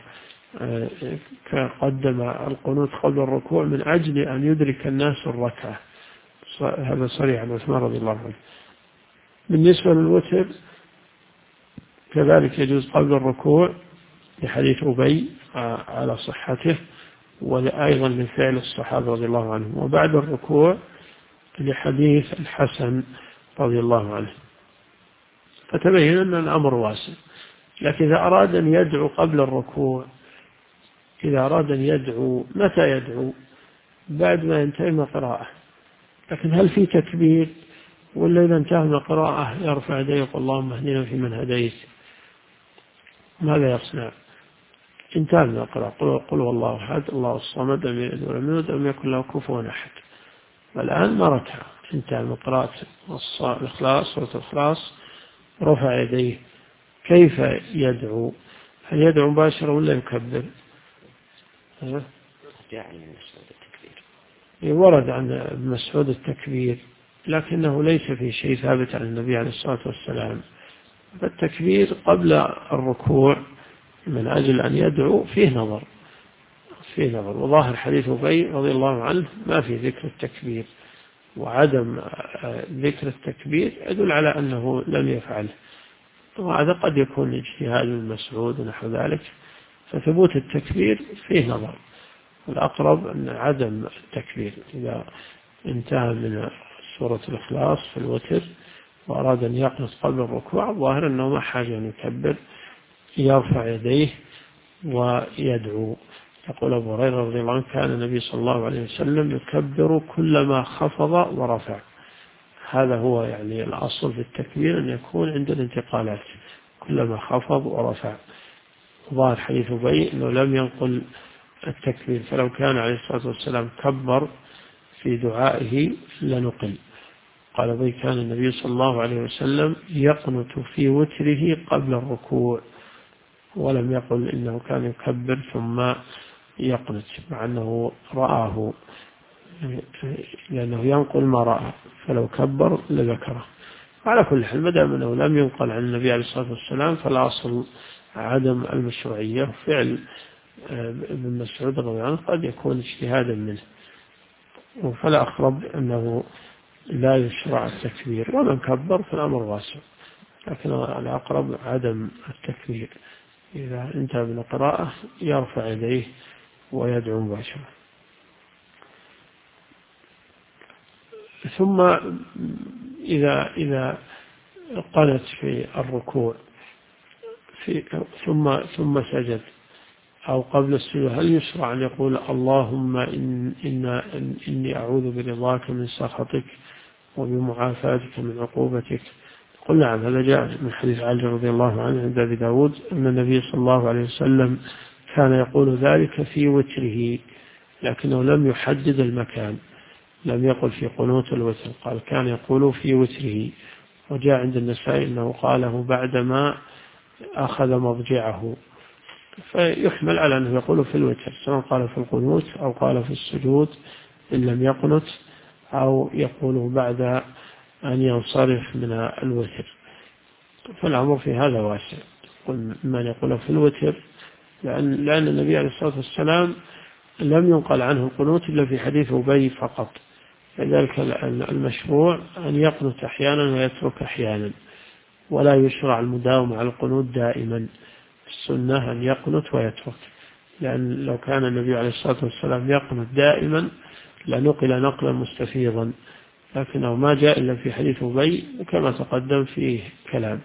قدم القنوت قبل الركوع من أجل أن يدرك الناس الركعة، هذا صريح عن عثمان رضي الله عنه. بالنسبة للوتر كذلك يجوز قبل الركوع لحديث أبي على صحته، وأيضا من فعل الصحابة رضي الله عنهم، وبعد الركوع لحديث الحسن رضي الله عنه. فتبين أن الأمر واسع. لكن إذا أراد أن يدعو قبل الركوع، إذا أراد أن يدعو متى يدعو؟ بعد ما ينتهي من القراءة. لكن هل في تكبير؟ ولا إذا انتهى من القراءة يرفع يديه ويقول اللهم اهدنا فيمن هديت؟ ماذا يصنع؟ انتهى من القراءة قل والله أحد الله الصمد لم يلد ولم يولد ولم يكن له كفوا أحد. والآن ما ركع، انتهى من قراءة الإخلاص سورة الإخلاص، رفع يديه، كيف يدعو؟ هل يدعو مباشرة ولا يكبر؟ ورد عن ابن مسعود التكبير، لكنه ليس في شيء ثابت عن النبي عليه الصلاة والسلام. فالتكبير قبل الركوع من أجل أن يدعو فيه نظر، وظاهر حديث أبي رضي الله عنه ما في ذكر التكبير، وعدم ذكر التكبير يدل على أنه لم يفعله، وهذا قد يكون اجتهاد من مسعود ونحو ذلك. فثبوت التكبير فيه نظر، والأقرب أن عدم التكبير إذا انتهى من سورة الإخلاص في الوتر وأراد أن يقنط قبل الركوع، ظاهر أنه ما حاجة أن يكبر، يرفع يديه ويدعو. يقول أبو هريرة رضي الله عنه كان النبي صلى الله عليه وسلم يكبر كلما خفض ورفع. هذا هو يعني الأصل في التكبير، أن يكون عند الانتقالات كلما خفض ورفع. ظاهر حديث أبي أنه لم ينقل التكبير، فلو كان عليه الصلاة والسلام كبر في دعائه لنقل. قال أبي كان النبي صلى الله عليه وسلم يقنت في وتره قبل الركوع، ولم يقل إنه كان يكبر ثم يقنت، مع أنه رآه، لأنه ينقل ما رأى، فلو كبر لذكره. على كل حال ما دام أنه لم ينقل عن النبي عليه الصلاة والسلام فالأصل عدم المشروعية. فعل ابن مسعود رضي الله عنه قد يكون اجتهادا منه، فلا أقرب أنه لا يشرع التكبير، ومن كبر فالأمر واسع، لكن الأقرب عدم التكبير. إذا انتهى من القراءة يرفع يديه ويدعو مباشرة. ثم إذا قنت في الركوع ثم سجد أو قبل السجود، هل يشرع أن يقول اللهم إني أعوذ برضاك من سخطك وبمعافاتك من عقوبتك؟ قل نعم، هذا جاء من حديث علي رضي الله عنه عند أبي داود أن النبي صلى الله عليه وسلم كان يقول ذلك في وتره، لكنه لم يحدد المكان، لم يقل في قنوت الوتر، قال كان يقول في وتره. وجاء عند النسائي أنه قاله بعدما أخذ مضجعه، فيحمل على أنه يقول في الوتر، سواء قال في القنوت أو قال في السجود إن لم يقنت، أو يقول بعد أن ينصرف من الوتر. فالأمر في هذا واسع، من يقول في الوتر، لأن النبي عليه الصلاة والسلام لم ينقل عنه القنوت إلا في حديث أبي فقط، لذلك المشروع أن يقنت أحيانا ويترك أحيانا، ولا يشرع المداومة على القنوت دائما. السنة أن يقنت ويترك، لأن لو كان النبي عليه الصلاة والسلام يقنت دائما لنقل نقلا مستفيضا، لكنه ما جاء إلا في حديث أبي كما تقدم فيه كلام.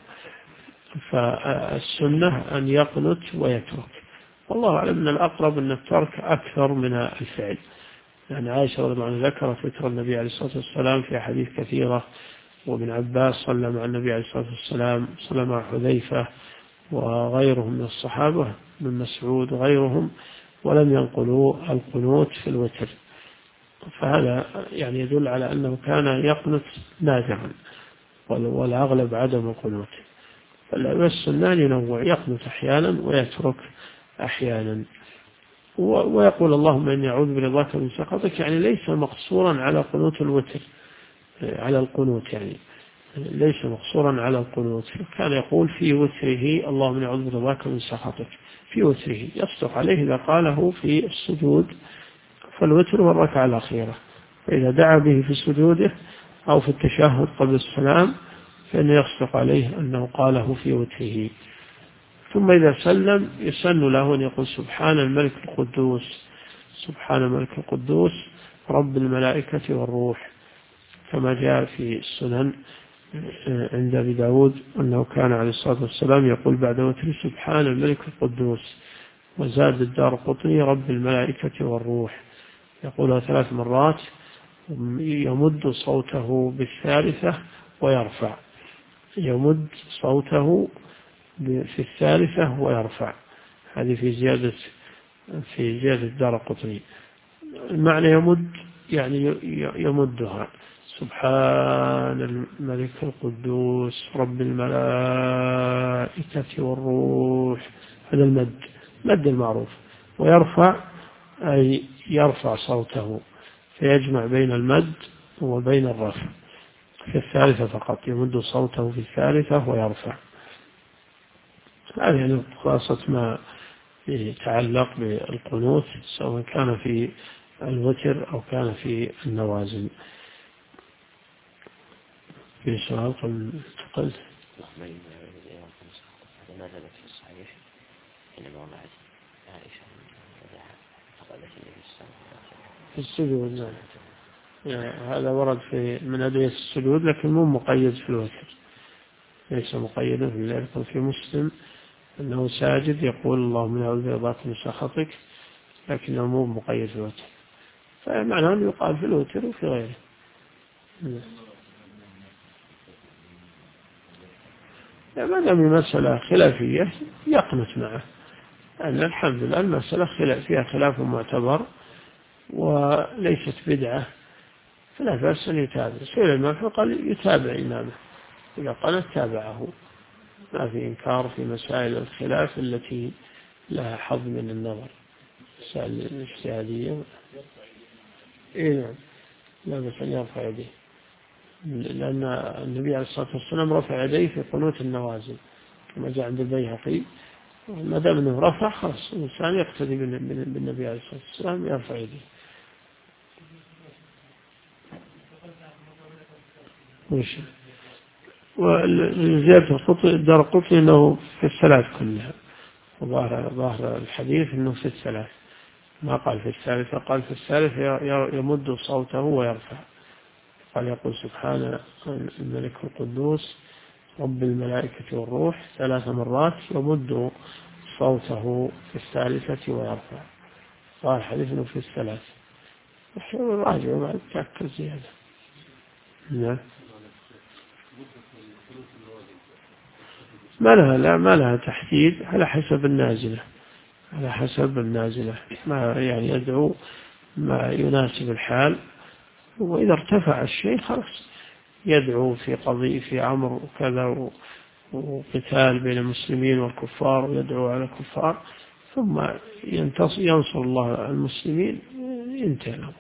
فالسنة أن يقنت ويترك، والله أعلم أن الأقرب أن الترك أكثر من الفعل. يعني عائشة رضي الله عنها ذكرت ذكر النبي عليه الصلاة والسلام في أحاديث كثيرة، وابن عباس صلى مع النبي عليه الصلاة والسلام، صلى مع حذيفة وغيرهم من الصحابة، من مسعود وغيرهم، ولم ينقلوا القنوت في الوتر. فهذا يعني يدل على أنه كان يقنت نادرا، والأغلب عدم القنوت. فالسنة ينوع، يقنت أحيانا ويترك أحيانا، ويقول اللهم إني أعوذ برضاك من سخطك، يعني ليس مقصورا على قنوت الوتر، على القنوت، يعني ليس مقصورا على القنوت. كان يقول في وتره اللهم إني أعوذ برضاك من سخطك في وتره، يصدق عليه إذا قاله في السجود، فالوتر هو الركعة الأخيرة، فإذا دعا به في سجوده أو في التشهد قبل السلام فإنه يصدق عليه أنه قاله في وتره. ثم إذا سلم يسن له أن يقول سبحان الملك القدوس، سبحان الملك القدوس رب الملائكة والروح، كما جاء في السنن عند أبي داود أنه كان عليه الصلاة والسلام يقول بعد وتر سبحان الملك القدوس. وزاد الدارقطني رب الملائكة والروح، يقولها 3 مرات، يمد صوته بالثالثة ويرفع، يمد صوته في الثالثة ويرفع. هذه في زيادة الدارقطني. المعنى يمد يعني يمدها، سبحان الملك القدوس رب الملائكة والروح، هذا المد، مد المعروف. ويرفع أي يرفع صوته، فيجمع بين المد وبين الرفع في الثالثة فقط، يمد صوته في الثالثة ويرفع. هذه يعني خلاصة ما يتعلق بالقنوت، سواء كان في الوتر أو كان في النوازل. في سؤال قلت ما ثبت في الصحيح حينما وضعت عائشة فقالت النبي صلى الله عليه وسلم في السجود. نعم، هذا ورد في من أدعية السجود، لكن مو مقيد في الوتر، ليس مقيدا في ذلك. في مسلم أنه ساجد يقول اللهم إني أعوذ برضاك من سخطك، لكنه مو مقيد في الوتر، فمعناه أنه يقال في الوتر وفي غيره. ما دام مسألة خلافية يقنت معه، أن الحمد لله المسألة فيها خلاف معتبر وليست بدعة، فلا بأس أن يتابع. سئل الإمام فقال يتابع إمامه، إذا قال تابعه، ما في إنكار في مسائل الخلاف التي لها حظ من النظر، مسائل الاجتهادية. نعم، لا بأس أن يرفع يديه، لأن النبي عليه الصلاة والسلام رفع يديه في قنوت النوازل كما جاء عند البيهقي. ما دام أنه رفع خلاص الإنسان يقتدي بالنبي عليه الصلاة والسلام يرفع يديه. وزيادة الدارقطني أنه في الثلاث كلها، وظاهر الحديث أنه في الثلاث، ما قال في الثالثة، قال في الثالث يمد صوته ويرفع، قال يقول سبحان الملك القدوس رب الملائكة والروح 3 مرات، يمد صوته في الثالثة ويرفع. ظاهر الحديث أنه في الثلاث، راجع بعد تأكد زيادة. نعم، ما لها تحديد، على حسب النازلة، على حسب النازلة، ما يعني يدعو ما يناسب الحال. وإذا ارتفع الشيء خلاص يدعو في قضية في أمر وكذا وقتال بين المسلمين والكفار، ويدعو على الكفار، ثم ينصر الله المسلمين، ينتهي الأمر.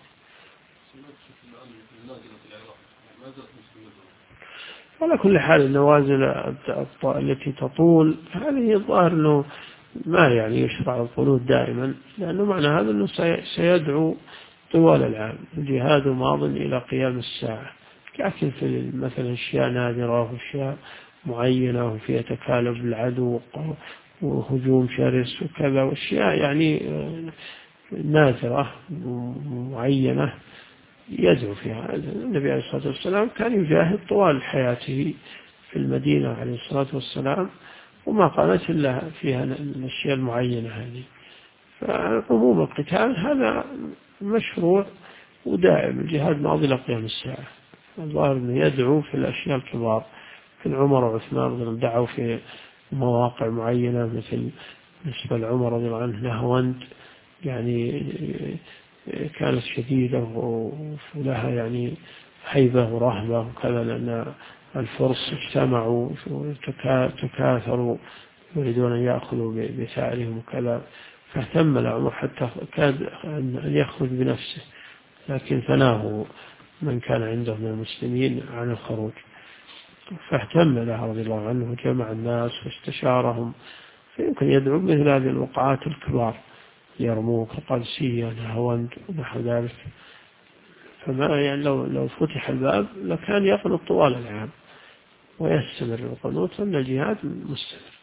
على كل حال النوازل التي تطول هذه الظاهر أنه ما يعني يشرع القنوت دائما، لأنه معنى هذا أنه سيدعو طوال العام، الجهاد ماض إلى قيام الساعة. لكن في مثلا أشياء نادرة وأشياء معينة وفيها تكالب العدو وهجوم شرس وكذا، وأشياء يعني نادرة معينة يدعو فيها. النبي عليه الصلاة والسلام كان يجاهد طوال حياته في المدينة عليه الصلاة والسلام، وما قامت إلا فيها الأشياء المعينة هذه. فعموم القتال هذا مشروع ودائم، الجهاد ماضي إلى قيام الساعة. الظاهر أنه يدعو في الأشياء الكبار، مثل عمر وعثمان رضي الله عنهم دعوا في مواقع معينة، مثل بالنسبة لعمر رضي الله عنه نهوند، يعني كانت شديدة ولها يعني هيبة ورهبة وكذا، لأن الفرس اجتمعوا وتكاثروا يريدون أن يأخذوا بثأرهم وكذا، فاهتم عمر حتى كاد أن يخرج بنفسه، لكن ثناه من كان عنده من المسلمين عن الخروج، فاهتم له رضي الله عنه وجمع الناس واستشارهم. فيمكن يدعو مثل هذه الوقعات الكبار، يرموك، قادسية، نهاوند ونحو ذلك. فما يعني لو فتح الباب لكان يقنط طوال العام ويستمر القنوط، أن الجهاد مستمر.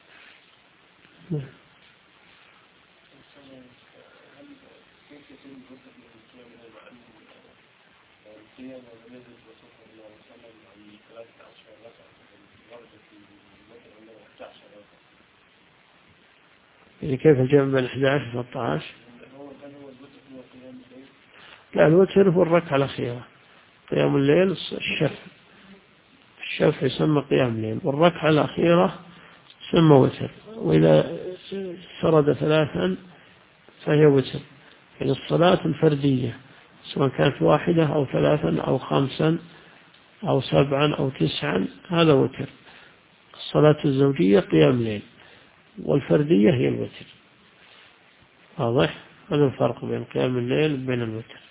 يعني كيف الجمع بين 11 و 13؟ لا، الوتر هو الركعة الأخيرة. قيام الليل الشفع يسمى قيام الليل، والركعة الأخيرة تسمى وتر. وإذا سرد 3 فهي وتر. يعني الصلاة الفردية سواء كانت 1 أو 3 أو 5 أو 7 أو 9 هذا وتر. الصلاة الزوجية قيام الليل، والفردية هي الوتر. واضح؟ هذا الفرق بين قيام الليل وبين الوتر.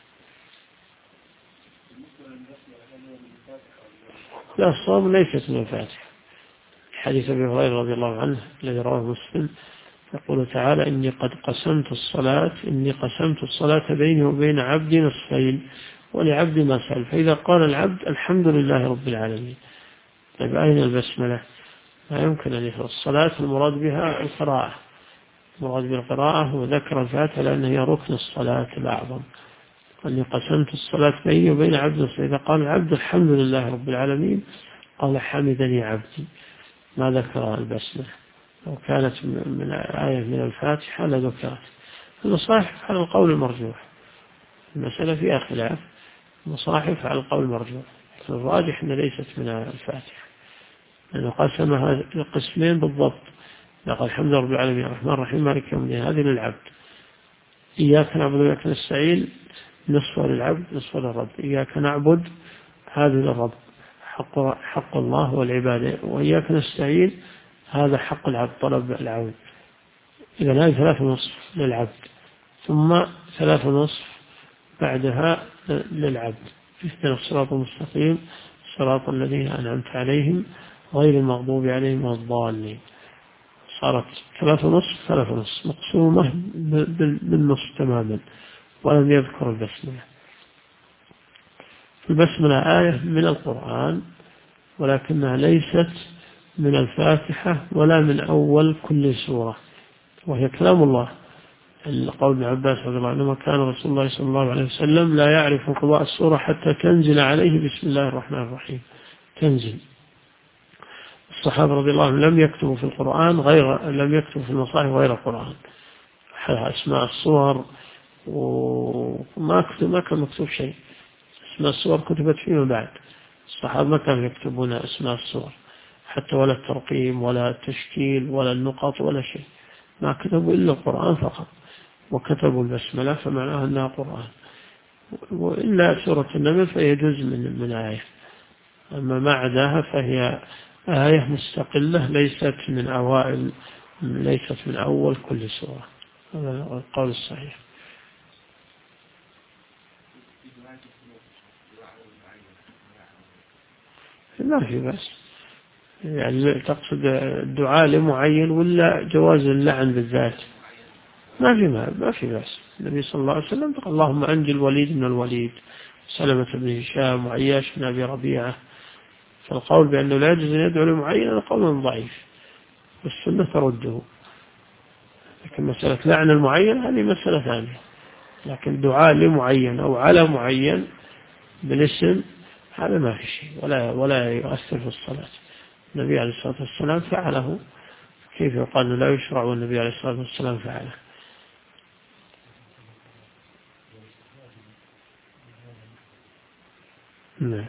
لا، الصوم ليست من الفاتحة. حديث أبي هريرة رضي الله عنه الذي رواه مسلم يقول تعالى: إني قسمت الصلاة بيني وبين عبدي نصفين ولعبدي ما سأل. فإذا قال العبد الحمد لله رب العالمين، طيب أين البسملة؟ لا يمكن أن يفعل. الصلاة المراد بها القراءة، المراد بالقراءة وذكر الفاتحة لأنها هي ركن الصلاة الأعظم. أني قسمت الصلاة بيني وبين عبدي. إذا قال العبد الحمد لله رب العالمين قال حمدني عبدي، ما ذكر البسملة. لو كانت من آية من الفاتحة لذكرت. المصاحف على القول المرجوح، المسألة فيها خلاف، المصاحف على القول المرجوح، الراجح أن ليست من الفاتحة، لأنه قسمها قسمين بالضبط. لقد الحمد لله رب العالمين الرحمن الرحيم مالك يوم الدين، هذه للعبد. إياك نعبد وإياك نستعين نصف للعبد نصف للرب. إياك نعبد هذا للرب، حق الله والعبادة، وإياك نستعين هذا حق العبد طلب العون. إذا هذه 3.5 للعبد، ثم 3.5 بعدها للعبد. اهدنا الصراط المستقيم صراط الذين أنعمت عليهم غير المغضوب عليهم ولا الضالين. صارت 3.5 مقسومة بالنصف تماما، ولم يذكر البسملة. البسملة آية من القرآن، ولكنها ليست من الفاتحة ولا من أول كل سورة، وهي كلام الله. القول ابن عباس رضي الله عنهما: كان رسول الله صلى الله عليه وسلم لا يعرف قضاء السورة حتى تنزل عليه بسم الله الرحمن الرحيم. تنزل. الصحابة رضي الله عنهم لم يكتبوا في القرآن لم يكتبوا في المصاحف غير القرآن، أسماء الصور وما كان مكتوب شيء. أسماء الصور كتبت فيما بعد. الصحابة ما كانوا يكتبون أسماء الصور حتى، ولا الترقيم ولا التشكيل ولا النقط ولا شيء، ما كتبوا إلا القرآن فقط، وكتبوا البسملة فمعناها أنها قرآن. وإلا سورة النمل فهي جزء من آية، أما ما عداها فهي آية مستقلة ليست من أول كل سورة. هذا القول الصحيح. ما في بس، يعني تقصد الدعاء لمعين ولا جواز اللعن بالذات؟ ما في بس. النبي صلى الله عليه وسلم قال: اللهم أنجي الوليد من الوليد، سلمة بن هشام، وعياش بن أبي ربيعة. فالقول بأنه لا يجوز أن يدعو لمعين هذا قول ضعيف، والسنة ترده. لكن مسألة لعن المعين هذه مسألة ثانية. لكن دعاء لمعين أو على معين بالاسم هذا ما في شيء ولا يؤثر في الصلاة. النبي عليه الصلاة والسلام فعله، كيف يقال لا يشرع والنبي عليه الصلاة والسلام فعله؟ نعم.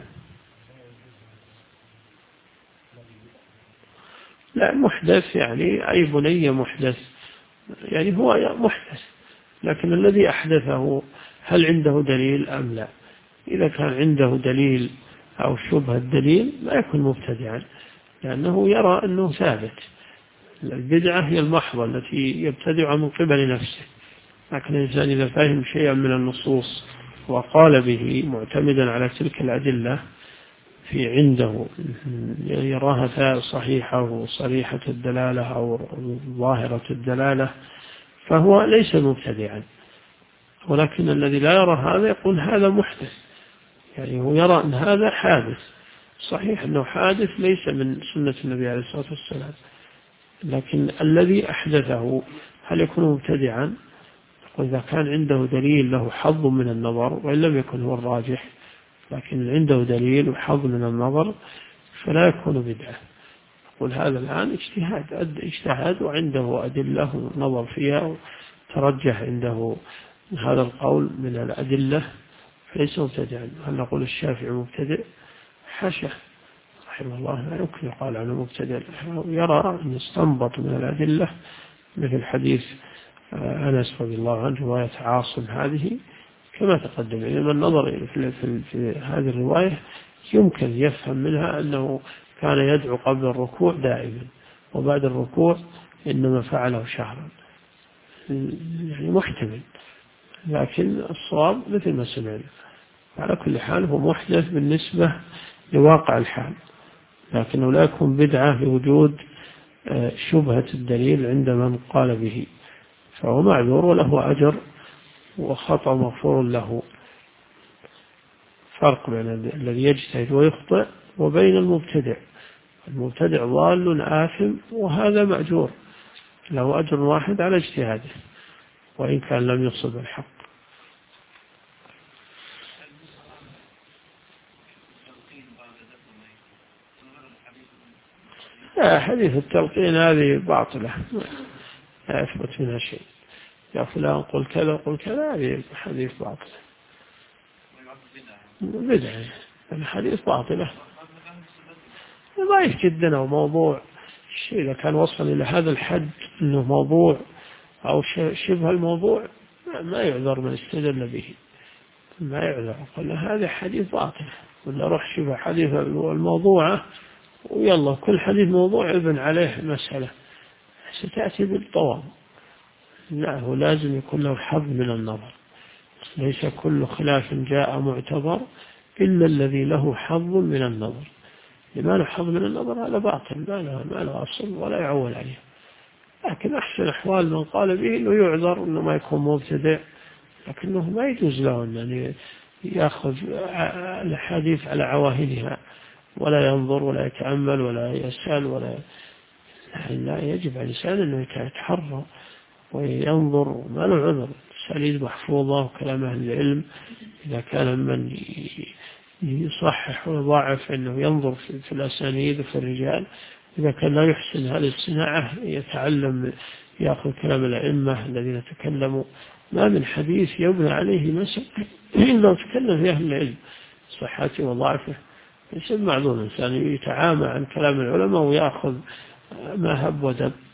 لا، محدث يعني أي بني محدث، يعني هو محدث، لكن الذي أحدثه هل عنده دليل أم لا؟ إذا كان عنده دليل أو شبه الدليل لا يكون مبتدعا، لأنه يرى أنه ثابت. البدعة هي المحضة التي يبتدع من قبل نفسه، لكن الإنسان إذا فهم شيئا من النصوص وقال به معتمدا على تلك الأدلة في عنده، يراها صحيحة وصريحة الدلالة أو ظاهرة الدلالة، فهو ليس مبتدعا. ولكن الذي لا يرى هذا يقول هذا محدث، يعني هو يرى أن هذا حادث. صحيح أنه حادث ليس من سنة النبي عليه الصلاة والسلام، لكن الذي أحدثه هل يكون مبتدعا؟ وإذا كان عنده دليل له حظ من النظر وإن لم يكن هو الراجح، لكن عنده دليل وحظ من النظر فلا يكون بدعة. يقول هذا الآن اجتهاد وعنده أدلة نظر فيها وترجح عنده هذا القول من الأدلة فليس مبتدعا. هل نقول الشافعي مبتدع؟ حاشا رحمه الله، لا يمكن يقال عنه مبتدع، يرى أن يستنبط من الأدلة مثل حديث أنس رضي الله عنه رواية عاصم هذه كما تقدم. إذا النظر في هذه الرواية يمكن يفهم منها أنه كان يدعو قبل الركوع دائما، وبعد الركوع إنما فعله شهرا، يعني محتمل، لكن الصواب مثل ما سمعنا. على كل حال هو محدث بالنسبة لواقع الحال، لكنه لا يكون بدعة لوجود شبهة الدليل عند من قال به، فهو معذور وله أجر وخطأ مغفور له. فرق بين الذي يجتهد ويخطئ وبين المبتدع. المبتدع ضال آثم، وهذا مأجور له أجر واحد على اجتهاده وإن كان لم يصب الحق. حديث التلقين هذه باطلة لا يثبت منها شيء. يا فلان قل كذا قل كذا، هذه حديث باطلة بدعة، الحديث باطلة ضعيف جدا أو موضوع. الشيء إذا كان وصل إلى هذا الحد أنه موضوع أو شبه الموضوع ما يعذر من استدل به، ما يعذر. قال هذا حديث باطل، ولا روح شبه حديث الموضوعة ويلا كل حديث موضوع ابن عليه مسألة ستأتي بالطوام. لا، هو لازم يكون له حظ من النظر. ليس كل خلاف جاء معتبر إلا الذي له حظ من النظر. لما له حظ من النظر هذا باطل، ما له أصل ولا يعول عليه. لكن أحسن أحوال من قال به أنه يعذر أنه ما يكون مبتدع، لكنه ما يجوز له أن يأخذ الحديث على عواهنها ولا ينظر ولا يتأمل ولا يسأل لا، يجب على الإنسان أنه يتحرى وينظر، ما له عذر. السليل محفوظة وكلام أهل العلم، إذا كان من يصحح ويضاعف أنه ينظر في الأسانيد وفي الرجال. إذا كان لا يحسن هذه الصناعة يتعلم يأخذ كلام الأئمة الذين تكلموا. ما من حديث يبنى عليه مسألة إلا تكلم في أهل العلم صحته وضعفه. يسمى معذور الإنسان يتعامى عن كلام العلماء ويأخذ ما هب ودب.